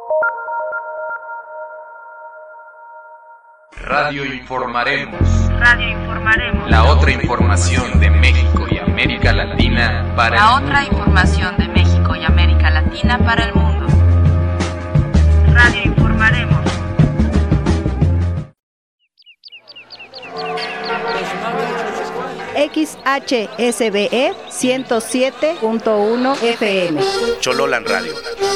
Radio Informaremos. Radio Informaremos. La otra información de México y América Latina para La otra información de México y América Latina para el mundo. Radio Informaremos. XHSBE 107.1 FM. Chololan Radio.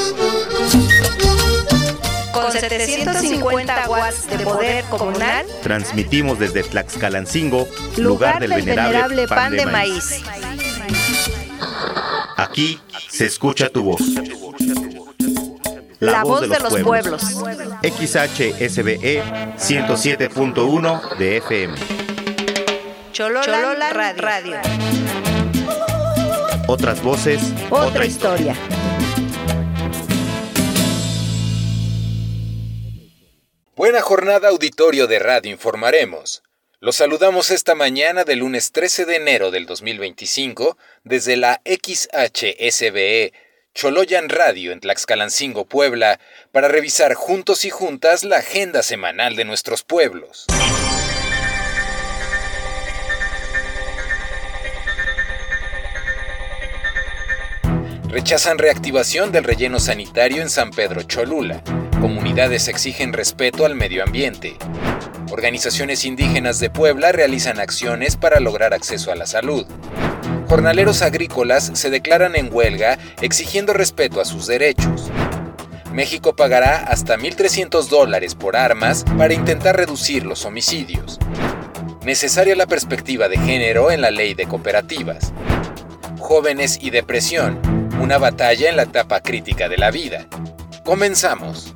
Con 750 watts de poder comunal, transmitimos desde Tlaxcalancingo, lugar del venerable pan de maíz. Aquí se escucha tu voz. La voz de los pueblos. XHSBE 107.1 de FM. Chololan Radio. Otras voces, otra historia. Buena jornada, auditorio de Radio Informaremos. Los saludamos esta mañana del lunes 13 de enero del 2025 desde la XHSBE Choloyan Radio en Tlaxcalancingo, Puebla, para revisar juntos y juntas la agenda semanal de nuestros pueblos. Rechazan reactivación del relleno sanitario en San Pedro Cholula. Comunidades exigen respeto al medio ambiente. Organizaciones indígenas de Puebla realizan acciones para lograr acceso a la salud. Jornaleros agrícolas se declaran en huelga exigiendo respeto a sus derechos. México pagará hasta $1,300 por armas para intentar reducir los homicidios. Necesaria la perspectiva de género en la ley de cooperativas. Jóvenes y depresión, una batalla en la etapa crítica de la vida. Comenzamos.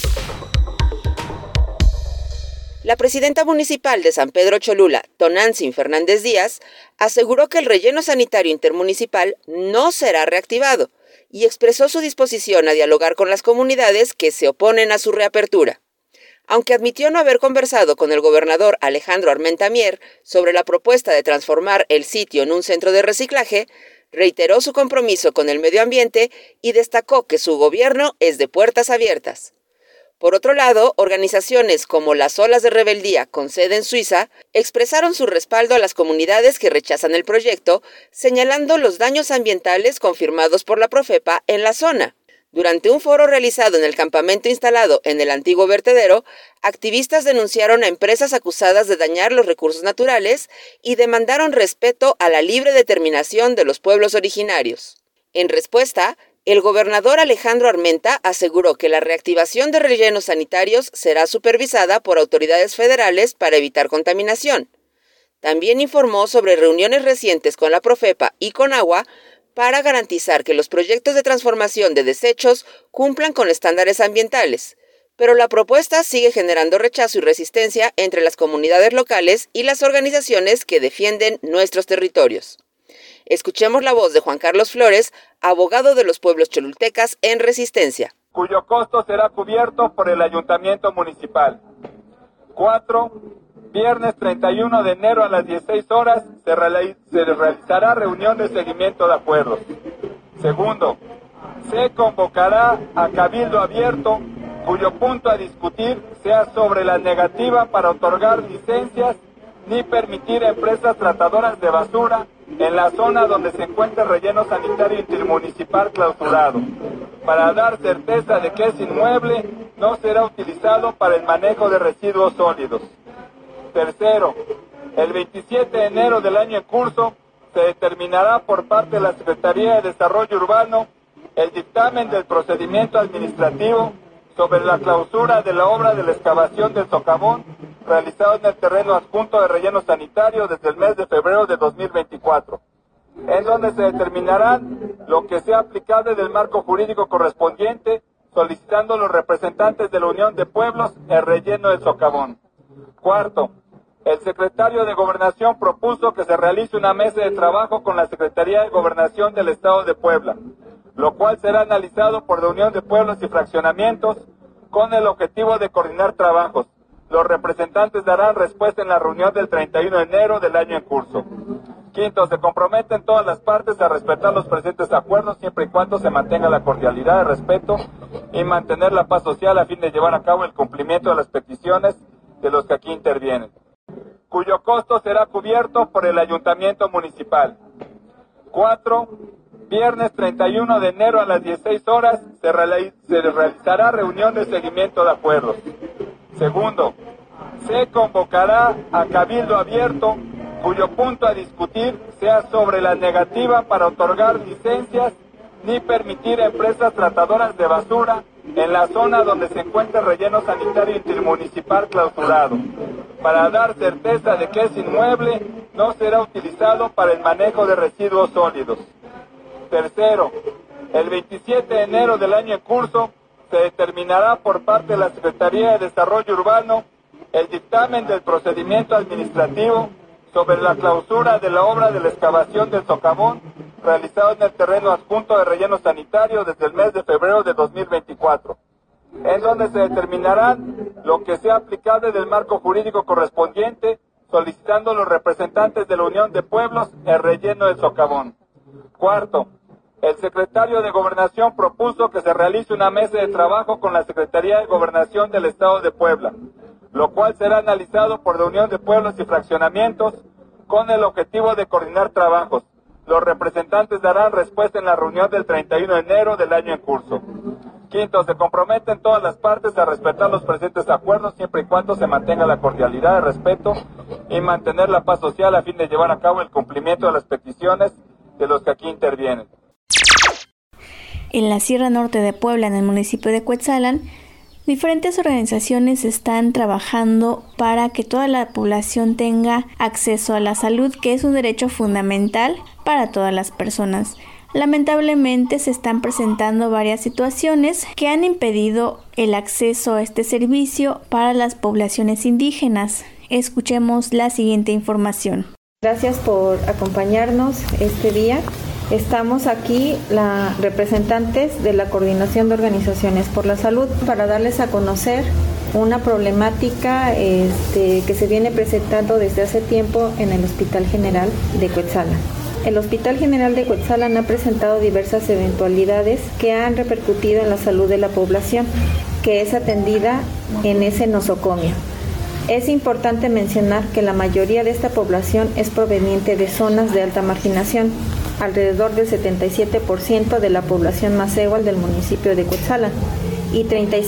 La presidenta municipal de San Pedro Cholula, Tonantzin Fernández Díaz, aseguró que el relleno sanitario intermunicipal no será reactivado y expresó su disposición a dialogar con las comunidades que se oponen a su reapertura. Aunque admitió no haber conversado con el gobernador Alejandro Armenta Mier sobre la propuesta de transformar el sitio en un centro de reciclaje, reiteró su compromiso con el medio ambiente y destacó que su gobierno es de puertas abiertas. Por otro lado, organizaciones como las Olas de Rebeldía, con sede en Suiza, expresaron su respaldo a las comunidades que rechazan el proyecto, señalando los daños ambientales confirmados por la Profepa en la zona. Durante un foro realizado en el campamento instalado en el antiguo vertedero, activistas denunciaron a empresas acusadas de dañar los recursos naturales y demandaron respeto a la libre determinación de los pueblos originarios. En respuesta, el gobernador Alejandro Armenta aseguró que la reactivación de rellenos sanitarios será supervisada por autoridades federales para evitar contaminación. También informó sobre reuniones recientes con la Profepa y con Agua para garantizar que los proyectos de transformación de desechos cumplan con estándares ambientales, pero la propuesta sigue generando rechazo y resistencia entre las comunidades locales y las organizaciones que defienden nuestros territorios. Escuchemos la voz de Juan Carlos Flores, abogado de los pueblos cholultecas en resistencia. Cuyo costo será cubierto por el ayuntamiento municipal. 4. Viernes 31 de enero a las 16 horas se realizará reunión de seguimiento de acuerdos. Segundo, se convocará a cabildo abierto cuyo punto a discutir sea sobre la negativa para otorgar licencias ni permitir empresas tratadoras de basura en la zona donde se encuentra el relleno sanitario intermunicipal clausurado, para dar certeza de que ese inmueble no será utilizado para el manejo de residuos sólidos. Tercero, el 27 de enero del año en curso se determinará por parte de la Secretaría de Desarrollo Urbano el dictamen del procedimiento administrativo sobre la clausura de la obra de la excavación del socavón realizado en el terreno adjunto de relleno sanitario desde el mes de febrero de 2024, en donde se determinarán lo que sea aplicable del marco jurídico correspondiente, solicitando los representantes de la Unión de Pueblos el relleno del socavón. Cuarto, el secretario de Gobernación propuso que se realice una mesa de trabajo con la Secretaría de Gobernación del Estado de Puebla, lo cual será analizado por la Unión de Pueblos y Fraccionamientos con el objetivo de coordinar trabajos. Los representantes darán respuesta en la reunión del 31 de enero del año en curso. Quinto, se comprometen todas las partes a respetar los presentes acuerdos siempre y cuando se mantenga la cordialidad, el respeto y mantener la paz social a fin de llevar a cabo el cumplimiento de las peticiones de los que aquí intervienen, cuyo costo será cubierto por el Ayuntamiento Municipal. 4. Viernes 31 de enero a las 16 horas se realizará reunión de seguimiento de acuerdos. Segundo, se convocará a cabildo abierto cuyo punto a discutir sea sobre la negativa para otorgar licencias ni permitir empresas tratadoras de basura en la zona donde se encuentra el relleno sanitario intermunicipal clausurado, para dar certeza de que ese inmueble no será utilizado para el manejo de residuos sólidos. Tercero, el 27 de enero del año en curso se determinará por parte de la Secretaría de Desarrollo Urbano el dictamen del procedimiento administrativo sobre la clausura de la obra de la excavación del socavón realizado en el terreno adjunto de relleno sanitario desde el mes de febrero de 2024, en donde se determinarán lo que sea aplicable del marco jurídico correspondiente, solicitando a los representantes de la Unión de Pueblos el relleno del socavón. Cuarto, el secretario de Gobernación propuso que se realice una mesa de trabajo con la Secretaría de Gobernación del Estado de Puebla, lo cual será analizado por la Unión de Pueblos y Fraccionamientos con el objetivo de coordinar trabajos. Los representantes darán respuesta en la reunión del 31 de enero del año en curso. Quinto, se comprometen todas las partes a respetar los presentes acuerdos siempre y cuando se mantenga la cordialidad, el respeto y mantener la paz social a fin de llevar a cabo el cumplimiento de las peticiones de los que aquí intervienen. En la Sierra Norte de Puebla, en el municipio de Cuetzalan, diferentes organizaciones están trabajando para que toda la población tenga acceso a la salud, que es un derecho fundamental para todas las personas. Lamentablemente se están presentando varias situaciones que han impedido el acceso a este servicio para las poblaciones indígenas. Escuchemos la siguiente información. Gracias por acompañarnos este día. Estamos aquí representantes de la Coordinación de Organizaciones por la Salud para darles a conocer una problemática que se viene presentando desde hace tiempo en el Hospital General de Cuetzalan. El Hospital General de Cuetzalan ha presentado diversas eventualidades que han repercutido en la salud de la población, que es atendida en ese nosocomio. Es importante mencionar que la mayoría de esta población es proveniente de zonas de alta marginación, alrededor del 77% de la población macehual del municipio de Cuetzalan y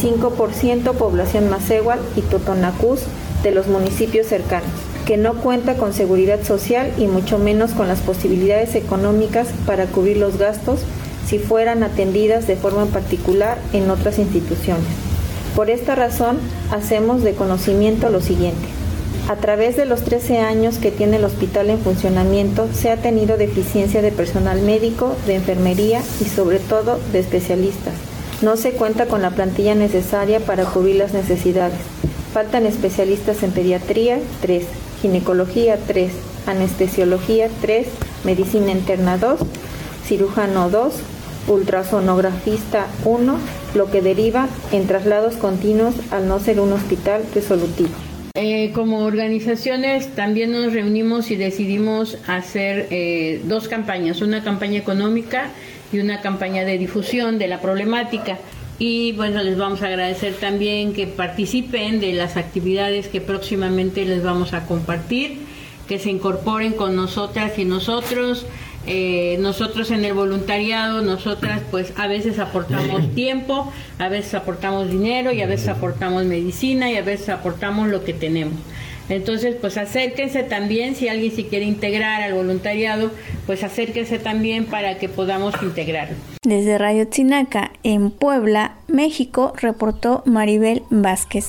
35% población macehual y totonacús de los municipios cercanos, que no cuenta con seguridad social y mucho menos con las posibilidades económicas para cubrir los gastos si fueran atendidas de forma particular en otras instituciones. Por esta razón, hacemos de conocimiento lo siguiente. A través de los 13 años que tiene el hospital en funcionamiento, se ha tenido deficiencia de personal médico, de enfermería y sobre todo de especialistas. No se cuenta con la plantilla necesaria para cubrir las necesidades. Faltan especialistas en pediatría, 3, ginecología, 3, anestesiología, 3, medicina interna, 2, cirujano, 2, ultrasonografista, 1, lo que deriva en traslados continuos al no ser un hospital resolutivo. Como organizaciones también nos reunimos y decidimos hacer 2 campañas, una campaña económica y una campaña de difusión de la problemática. Y bueno, les vamos a agradecer también que participen de las actividades que próximamente les vamos a compartir, que se incorporen con nosotras y nosotros. Nosotros en el voluntariado, nosotras pues a veces aportamos tiempo, a veces aportamos dinero y a veces aportamos medicina y a veces aportamos lo que tenemos. Entonces pues acérquense también, si alguien se quiere integrar al voluntariado, pues acérquense también para que podamos integrarlo. Desde Radio Tzinaca, en Puebla, México, reportó Maribel Vázquez.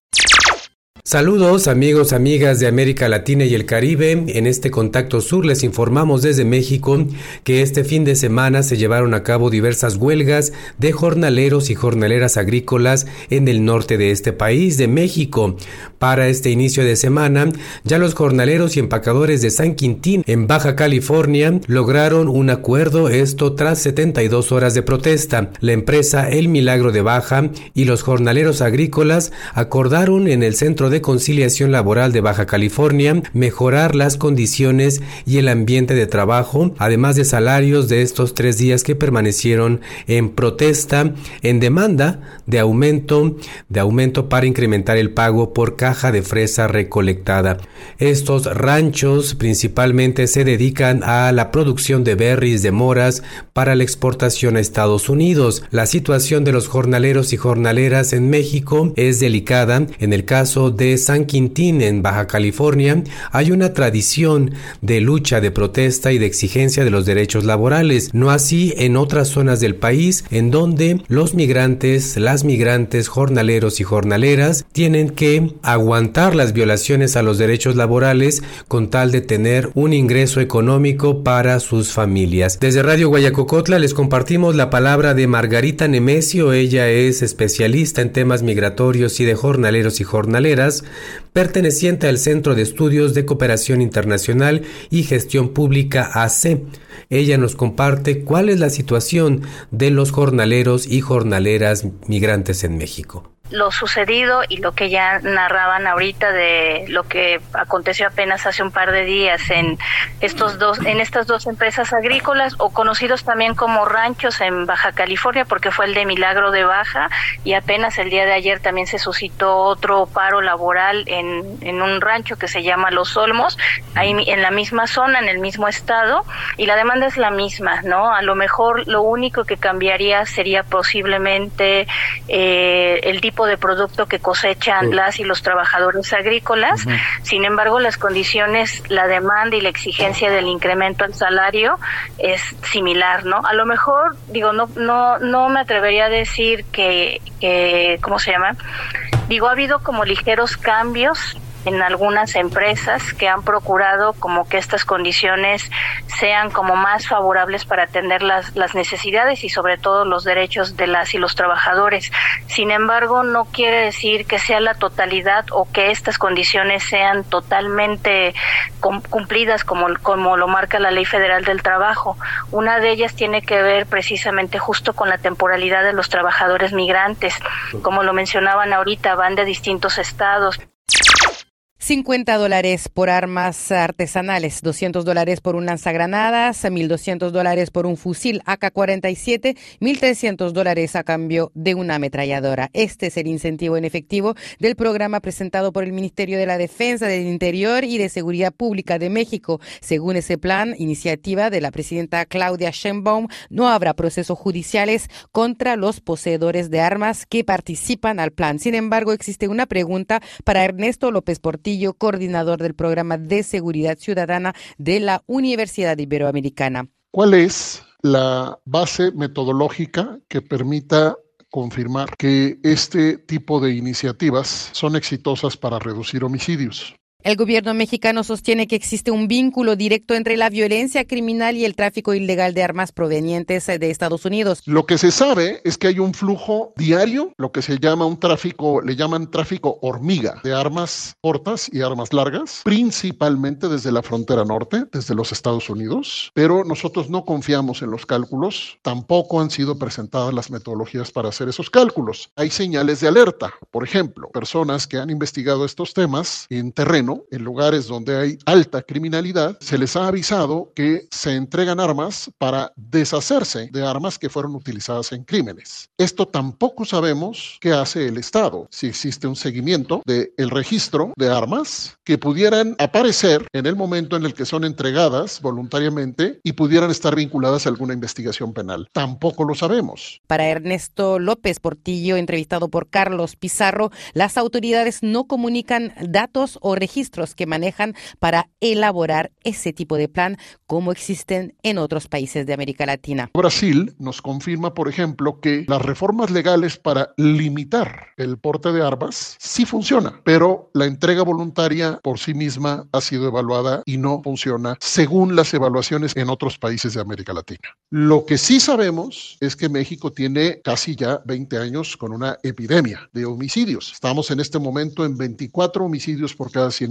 Saludos amigos, amigas de América Latina y el Caribe. En este Contacto Sur les informamos desde México que este fin de semana se llevaron a cabo diversas huelgas de jornaleros y jornaleras agrícolas en el norte de este país, de México. Para este inicio de semana, ya los jornaleros y empacadores de San Quintín, en Baja California, lograron un acuerdo, esto tras 72 horas de protesta. La empresa El Milagro de Baja y los jornaleros agrícolas acordaron en el centro de de Conciliación Laboral de Baja California mejorar las condiciones y el ambiente de trabajo, además de salarios de estos 3 días que permanecieron en protesta en demanda de aumento para incrementar el pago por caja de fresa recolectada. Estos ranchos principalmente se dedican a la producción de berries de moras para la exportación a Estados Unidos. La situación de los jornaleros y jornaleras en México es delicada. En el caso de San Quintín, en Baja California, hay una tradición de lucha, de protesta y de exigencia de los derechos laborales. No así en otras zonas del país, en donde los migrantes, las migrantes, jornaleros y jornaleras tienen que aguantar las violaciones a los derechos laborales con tal de tener un ingreso económico para sus familias. Desde Radio Guayacocotla les compartimos la palabra de Margarita Nemesio. Ella es especialista en temas migratorios y de jornaleros y jornaleras, perteneciente al Centro de Estudios de Cooperación Internacional y Gestión Pública AC. Ella nos comparte cuál es la situación de los jornaleros y jornaleras migrantes en México. Lo sucedido y lo que ya narraban ahorita de lo que aconteció apenas hace un par de días en estas dos empresas agrícolas, o conocidos también como ranchos en Baja California, porque fue el de Milagro de Baja, y apenas el día de ayer también se suscitó otro paro laboral en un rancho que se llama Los Olmos, ahí en la misma zona, en el mismo estado, y la demanda es la misma, ¿no? A lo mejor lo único que cambiaría sería posiblemente el tipo de producto que cosechan las y los trabajadores agrícolas. Sin embargo, las condiciones, la demanda y la exigencia del incremento al salario es similar, ¿no? A lo mejor, no me atrevería a decir que ¿cómo se llama? Ha habido como ligeros cambios en algunas empresas que han procurado como que estas condiciones sean como más favorables para atender las necesidades y sobre todo los derechos de las y los trabajadores. Sin embargo, no quiere decir que sea la totalidad o que estas condiciones sean totalmente cumplidas como lo marca la Ley Federal del Trabajo. Una de ellas tiene que ver precisamente justo con la temporalidad de los trabajadores migrantes. Como lo mencionaban ahorita, van de distintos estados. $50 por armas artesanales, $200 por un lanzagranadas, $1,200 por un fusil AK-47, $1,300 a cambio de una ametralladora. Este es el incentivo en efectivo del programa presentado por el Ministerio de la Defensa, del Interior y de Seguridad Pública de México. Según ese plan, iniciativa de la presidenta Claudia Sheinbaum, no habrá procesos judiciales contra los poseedores de armas que participan al plan. Sin embargo, existe una pregunta para Ernesto López Portillo, coordinador del Programa de Seguridad Ciudadana de la Universidad Iberoamericana. ¿Cuál es la base metodológica que permita confirmar que este tipo de iniciativas son exitosas para reducir homicidios? El gobierno mexicano sostiene que existe un vínculo directo entre la violencia criminal y el tráfico ilegal de armas provenientes de Estados Unidos. Lo que se sabe es que hay un flujo diario, lo que se llama un tráfico, le llaman tráfico hormiga, de armas cortas y armas largas, principalmente desde la frontera norte, desde los Estados Unidos, pero nosotros no confiamos en los cálculos, tampoco han sido presentadas las metodologías para hacer esos cálculos. Hay señales de alerta, por ejemplo, personas que han investigado estos temas en terreno, en lugares donde hay alta criminalidad, se les ha avisado que se entregan armas para deshacerse de armas que fueron utilizadas en crímenes. Esto tampoco sabemos qué hace el Estado, si existe un seguimiento del registro de armas que pudieran aparecer en el momento en el que son entregadas voluntariamente y pudieran estar vinculadas a alguna investigación penal. Tampoco lo sabemos. Para Ernesto López Portillo, entrevistado por Carlos Pizarro, las autoridades no comunican datos o registros que manejan para elaborar ese tipo de plan como existen en otros países de América Latina. Brasil nos confirma, por ejemplo, que las reformas legales para limitar el porte de armas sí funciona, pero la entrega voluntaria por sí misma ha sido evaluada y no funciona según las evaluaciones en otros países de América Latina. Lo que sí sabemos es que México tiene casi ya 20 años con una epidemia de homicidios. Estamos en este momento en 24 homicidios por cada 100,000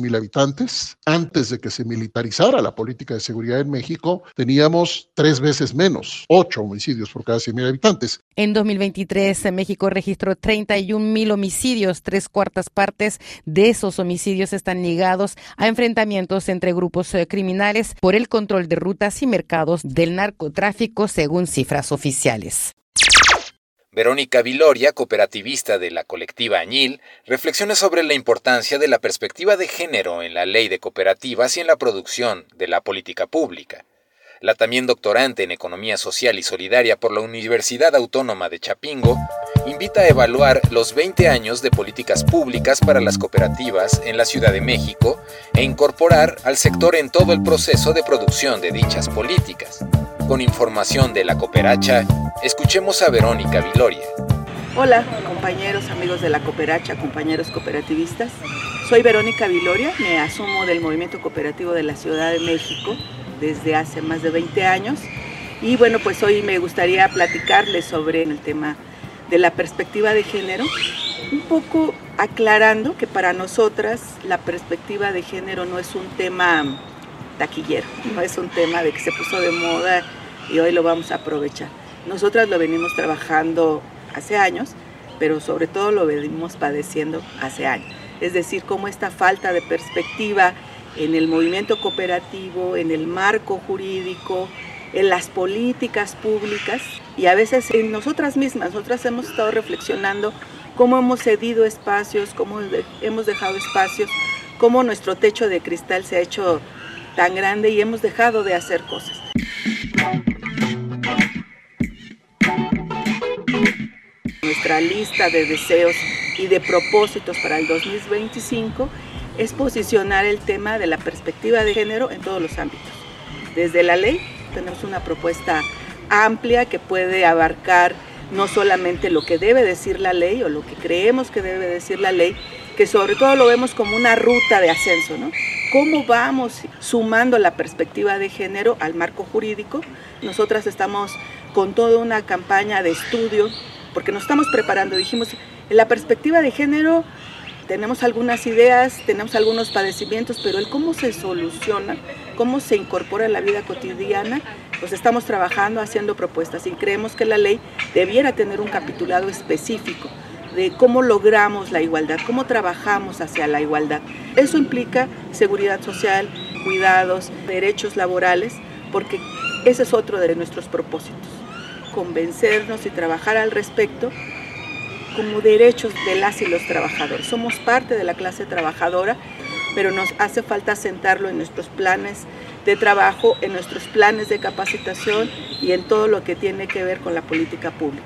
100,000 habitantes. Antes de que se militarizara la política de seguridad en México, teníamos 3 veces menos, 8 homicidios por cada 100,000 habitantes. En 2023, México registró 31,000 homicidios. 3/4 partes de esos homicidios están ligados a enfrentamientos entre grupos criminales por el control de rutas y mercados del narcotráfico, según cifras oficiales. Verónica Viloria, cooperativista de la colectiva Añil, reflexiona sobre la importancia de la perspectiva de género en la ley de cooperativas y en la producción de la política pública. La también doctorante en Economía Social y Solidaria por la Universidad Autónoma de Chapingo invita a evaluar los 20 años de políticas públicas para las cooperativas en la Ciudad de México e incorporar al sector en todo el proceso de producción de dichas políticas. Con información de La Cooperacha, escuchemos a Verónica Viloria. Hola, compañeros, amigos de La Cooperacha, compañeros cooperativistas. Soy Verónica Viloria, me asumo del movimiento cooperativo de la Ciudad de México desde hace más de 20 años. Y bueno, pues hoy me gustaría platicarles sobre el tema de la perspectiva de género, un poco aclarando que para nosotras la perspectiva de género no es un tema taquillero, no es un tema de que se puso de moda y hoy lo vamos a aprovechar. Nosotras lo venimos trabajando hace años, pero sobre todo lo venimos padeciendo hace años. Es decir, cómo esta falta de perspectiva en el movimiento cooperativo, en el marco jurídico, en las políticas públicas y a veces en nosotras mismas. Nosotras hemos estado reflexionando cómo hemos cedido espacios, cómo hemos dejado espacios, cómo nuestro techo de cristal se ha hecho tan grande y hemos dejado de hacer cosas. Nuestra lista de deseos y de propósitos para el 2025 es posicionar el tema de la perspectiva de género en todos los ámbitos. Desde la ley tenemos una propuesta amplia que puede abarcar no solamente lo que debe decir la ley o lo que creemos que debe decir la ley, que sobre todo lo vemos como una ruta de ascenso, ¿no? ¿Cómo vamos sumando la perspectiva de género al marco jurídico? Nosotras estamos con toda una campaña de estudio, porque nos estamos preparando. Dijimos, en la perspectiva de género tenemos algunas ideas, tenemos algunos padecimientos, pero el cómo se soluciona, cómo se incorpora en la vida cotidiana, pues estamos trabajando, haciendo propuestas y creemos que la ley debiera tener un capitulado específico de cómo logramos la igualdad, cómo trabajamos hacia la igualdad. Eso implica seguridad social, cuidados, derechos laborales, porque ese es otro de nuestros propósitos, convencernos y trabajar al respecto como derechos de las y los trabajadores. Somos parte de la clase trabajadora, pero nos hace falta sentarlo en nuestros planes de trabajo, en nuestros planes de capacitación y en todo lo que tiene que ver con la política pública.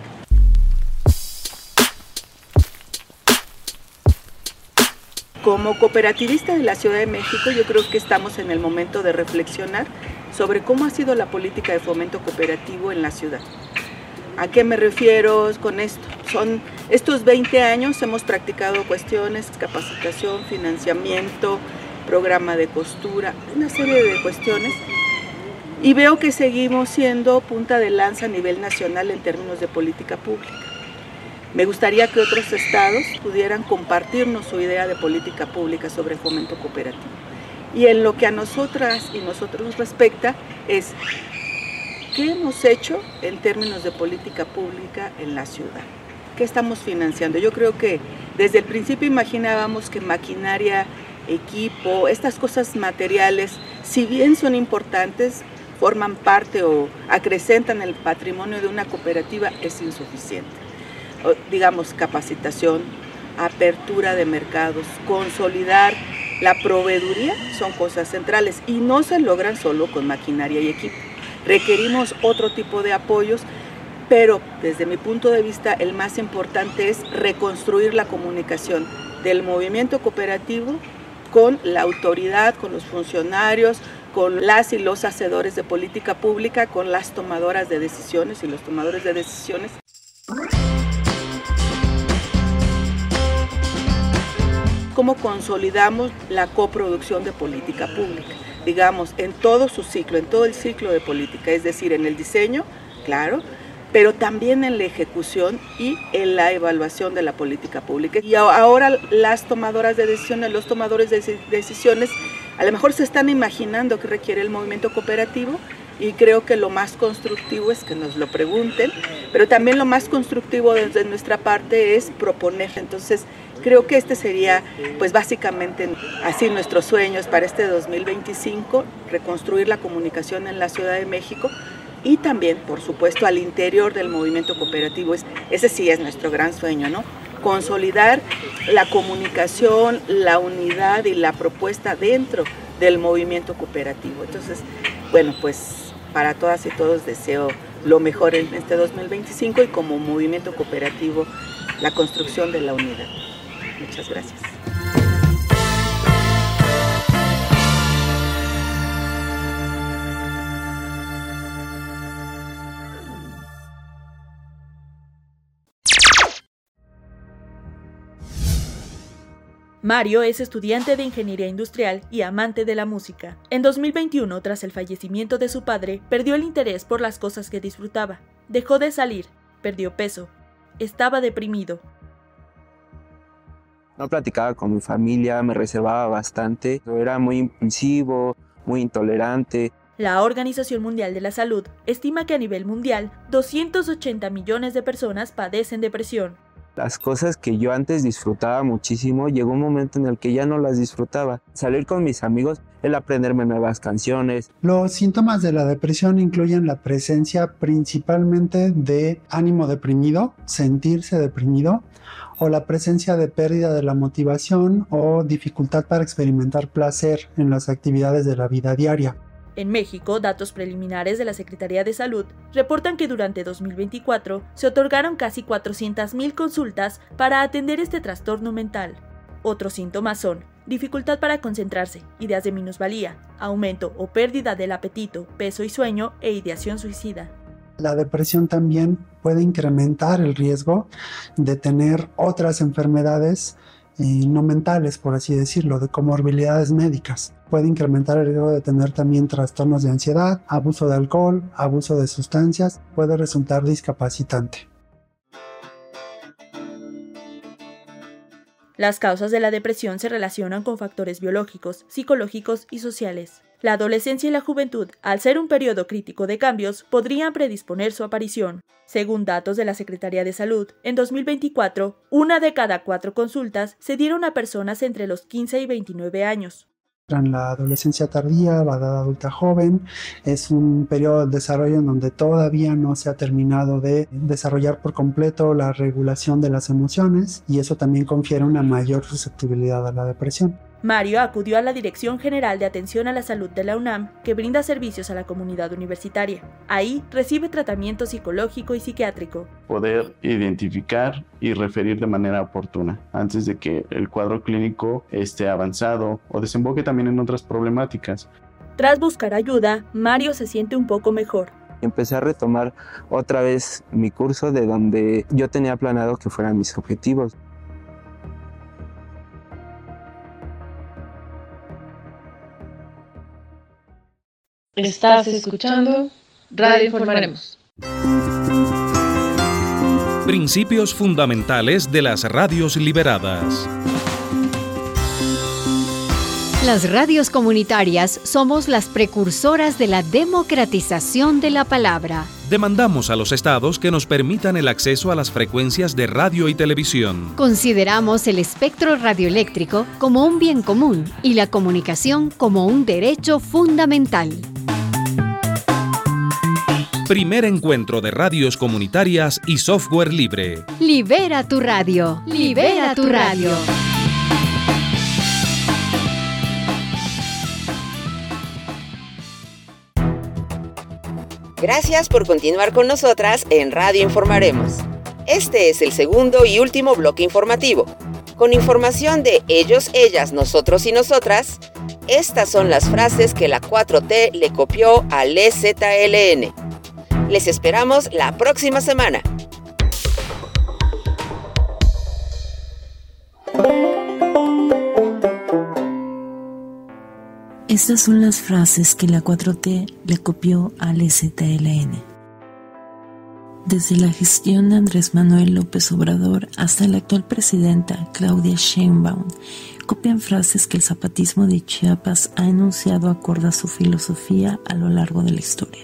Como cooperativista de la Ciudad de México, yo creo que estamos en el momento de reflexionar sobre cómo ha sido la política de fomento cooperativo en la ciudad. ¿A qué me refiero con esto? Son estos 20 años hemos practicado cuestiones, capacitación, financiamiento, programa de costura, una serie de cuestiones. Y veo que seguimos siendo punta de lanza a nivel nacional en términos de política pública. Me gustaría que otros estados pudieran compartirnos su idea de política pública sobre fomento cooperativo. Y en lo que a nosotras y nosotros respecta es ¿qué hemos hecho en términos de política pública en la ciudad? ¿Qué estamos financiando? Yo creo que desde el principio imaginábamos que maquinaria, equipo, estas cosas materiales, si bien son importantes, forman parte o acrecentan el patrimonio de una cooperativa, es insuficiente. Digamos, capacitación, apertura de mercados, consolidar la proveeduría son cosas centrales y no se logran solo con maquinaria y equipo. Requerimos otro tipo de apoyos, pero desde mi punto de vista el más importante es reconstruir la comunicación del movimiento cooperativo con la autoridad, con los funcionarios, con las y los hacedores de política pública, con las tomadoras de decisiones y los tomadores de decisiones. ¿Cómo consolidamos la coproducción de política pública? Digamos, en todo su ciclo, en todo el ciclo de política, es decir, en el diseño, claro, pero también en la ejecución y en la evaluación de la política pública. Y ahora las tomadoras de decisiones, los tomadores de decisiones, a lo mejor se están imaginando qué requiere el movimiento cooperativo, y creo que lo más constructivo es que nos lo pregunten, pero también lo más constructivo desde nuestra parte es proponer. Entonces, creo que este sería, pues básicamente, así nuestros sueños para este 2025, reconstruir la comunicación en la Ciudad de México y también, por supuesto, al interior del movimiento cooperativo. Ese sí es nuestro gran sueño, ¿no? Consolidar la comunicación, la unidad y la propuesta dentro del movimiento cooperativo. Entonces, bueno, pues para todas y todos deseo lo mejor en este 2025 y como movimiento cooperativo la construcción de la unidad. Muchas gracias. Mario es estudiante de ingeniería industrial y amante de la música. En 2021, tras el fallecimiento de su padre, perdió el interés por las cosas que disfrutaba. Dejó de salir, perdió peso, estaba deprimido. No platicaba con mi familia, me reservaba bastante, era muy impulsivo, muy intolerante. La Organización Mundial de la Salud estima que a nivel mundial, 280 millones de personas padecen depresión. Las cosas que yo antes disfrutaba muchísimo, llegó un momento en el que ya no las disfrutaba. Salir con mis amigos, el aprenderme nuevas canciones. Los síntomas de la depresión incluyen la presencia principalmente de ánimo deprimido, sentirse deprimido, o la presencia de pérdida de la motivación o dificultad para experimentar placer en las actividades de la vida diaria. En México, datos preliminares de la Secretaría de Salud reportan que durante 2024 se otorgaron casi 400,000 consultas para atender este trastorno mental. Otros síntomas son dificultad para concentrarse, ideas de minusvalía, aumento o pérdida del apetito, peso y sueño e ideación suicida. La depresión también puede incrementar el riesgo de tener otras enfermedades no mentales, por así decirlo, de comorbilidades médicas. Puede incrementar el riesgo de tener también trastornos de ansiedad, abuso de alcohol, abuso de sustancias, puede resultar discapacitante. Las causas de la depresión se relacionan con factores biológicos, psicológicos y sociales. La adolescencia y la juventud, al ser un periodo crítico de cambios, podrían predisponer su aparición. Según datos de la Secretaría de Salud, en 2024, 1 de cada 4 consultas se dieron a personas entre los 15 y 29 años. En la adolescencia tardía, la edad adulta joven, es un periodo de desarrollo en donde todavía no se ha terminado de desarrollar por completo la regulación de las emociones y eso también confiere una mayor susceptibilidad a la depresión. Mario acudió a la Dirección General de Atención a la Salud de la UNAM, que brinda servicios a la comunidad universitaria. Ahí recibe tratamiento psicológico y psiquiátrico. Poder identificar y referir de manera oportuna, antes de que el cuadro clínico esté avanzado o desemboque también en otras problemáticas. Tras buscar ayuda, Mario se siente un poco mejor. Empecé a retomar otra vez mi curso de donde yo tenía planeado que fueran mis objetivos. Estás escuchando Radio Informaremos. Principios fundamentales de las radios liberadas. Las radios comunitarias somos las precursoras de la democratización de la palabra. Demandamos a los estados que nos permitan el acceso a las frecuencias de radio y televisión. Consideramos el espectro radioeléctrico como un bien común y la comunicación como un derecho fundamental. Primer encuentro de radios comunitarias y software libre. Libera tu radio. Libera tu radio. Gracias por continuar con nosotras en Radio Informaremos. Este es el segundo y último bloque informativo. Con información de ellos, ellas, nosotros y nosotras, estas son las frases que la 4T le copió al EZLN. Les esperamos la próxima semana. Estas son las frases que la 4T le copió al EZLN. Desde la gestión de Andrés Manuel López Obrador hasta la actual presidenta Claudia Sheinbaum, copian frases que el zapatismo de Chiapas ha enunciado acorde a su filosofía a lo largo de la historia.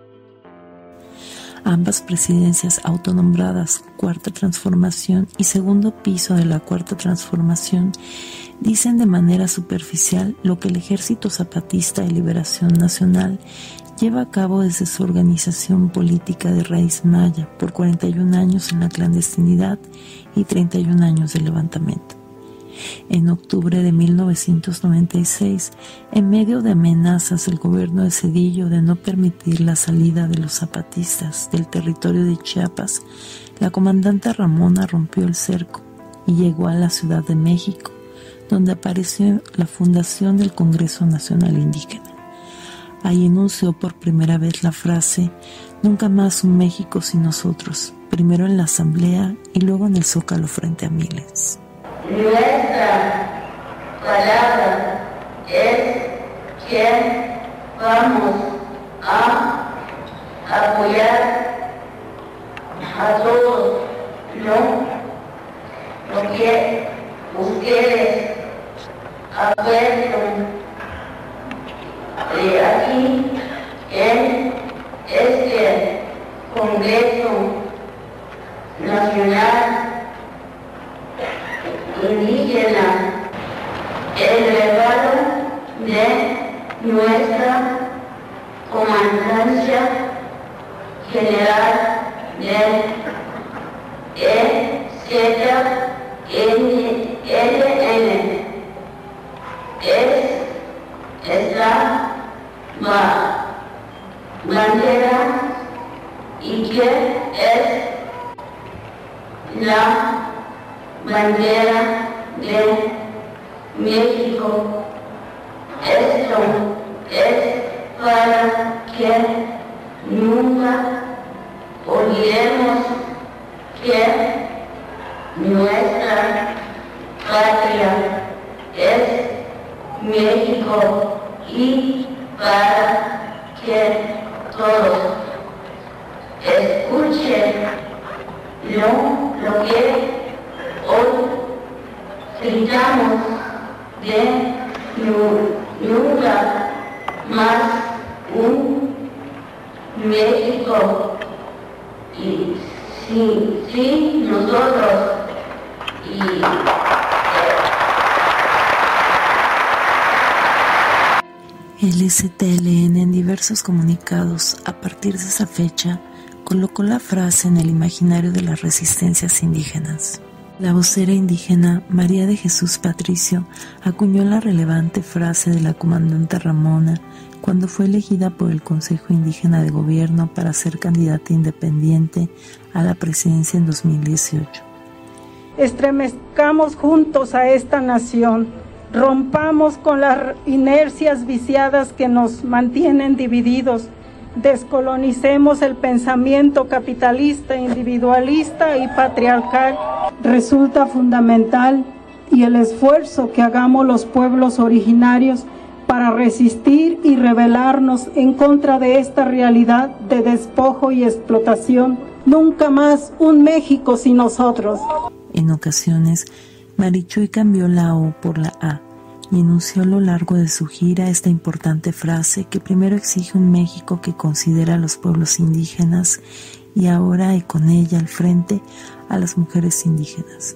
Ambas presidencias autonombradas Cuarta Transformación y Segundo Piso de la Cuarta Transformación dicen de manera superficial lo que el Ejército Zapatista de Liberación Nacional lleva a cabo desde su organización política de raíz maya por 41 años en la clandestinidad y 31 años de levantamiento. En octubre de 1996, en medio de amenazas del gobierno de Zedillo de no permitir la salida de los zapatistas del territorio de Chiapas, la comandante Ramona rompió el cerco y llegó a la Ciudad de México, donde apareció la fundación del Congreso Nacional Indígena. Ahí enunció por primera vez la frase "Nunca más un México sin nosotros", primero en la Asamblea y luego en el Zócalo frente a miles. Nuestra palabra es que vamos a apoyar a todos lo que ustedes acuerdan aquí en este Congreso Nacional Indígena, el regalo de nuestra Comandancia General del EZLN es la bandera y que es la bandera de México. Esto es para que nunca olvidemos que nuestra patria es México y para que todos escuchen lo que hoy gritamos de nunca más un México. Y si nosotros El STLN en diversos comunicados a partir de esa fecha colocó la frase en el imaginario de las resistencias indígenas. La vocera indígena María de Jesús Patricio acuñó la relevante frase de la comandante Ramona cuando fue elegida por el Consejo Indígena de Gobierno para ser candidata independiente a la presidencia en 2018. Estremezcamos juntos a esta nación, rompamos con las inercias viciadas que nos mantienen divididos, descolonicemos el pensamiento capitalista, individualista y patriarcal. Resulta fundamental y el esfuerzo que hagamos los pueblos originarios para resistir y rebelarnos en contra de esta realidad de despojo y explotación. Nunca más un México sin nosotros. En ocasiones, Marichuy cambió la O por la A y enunció a lo largo de su gira esta importante frase que primero exige un México que considera a los pueblos indígenas y ahora y con ella al frente a las mujeres indígenas.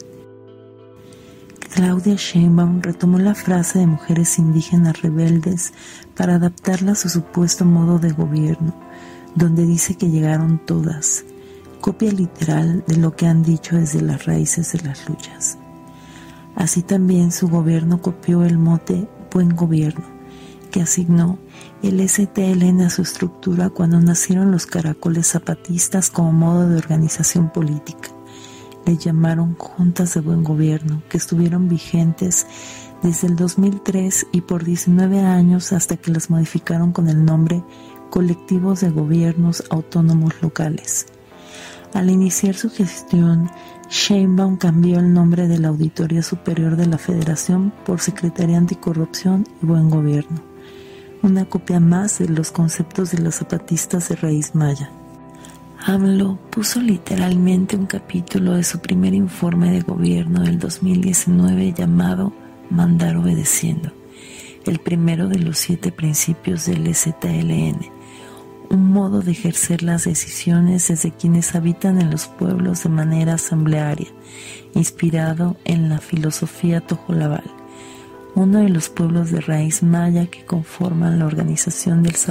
Claudia Sheinbaum retomó la frase de mujeres indígenas rebeldes para adaptarla a su supuesto modo de gobierno, donde dice que llegaron todas, copia literal de lo que han dicho desde las raíces de las luchas. Así también su gobierno copió el mote Buen Gobierno, que asignó el STLN a su estructura cuando nacieron los caracoles zapatistas como modo de organización política. Le llamaron Juntas de Buen Gobierno, que estuvieron vigentes desde el 2003 y por 19 años hasta que las modificaron con el nombre Colectivos de Gobiernos Autónomos Locales. Al iniciar su gestión, Sheinbaum cambió el nombre de la Auditoría Superior de la Federación por Secretaría Anticorrupción y Buen Gobierno, una copia más de los conceptos de los zapatistas de raíz maya. AMLO puso literalmente un capítulo de su primer informe de gobierno del 2019 llamado Mandar Obedeciendo, el primero de los 7 principios del EZLN, un modo de ejercer las decisiones desde quienes habitan en los pueblos de manera asamblearia, inspirado en la filosofía tojolabal, uno de los pueblos de raíz maya que conforman la organización del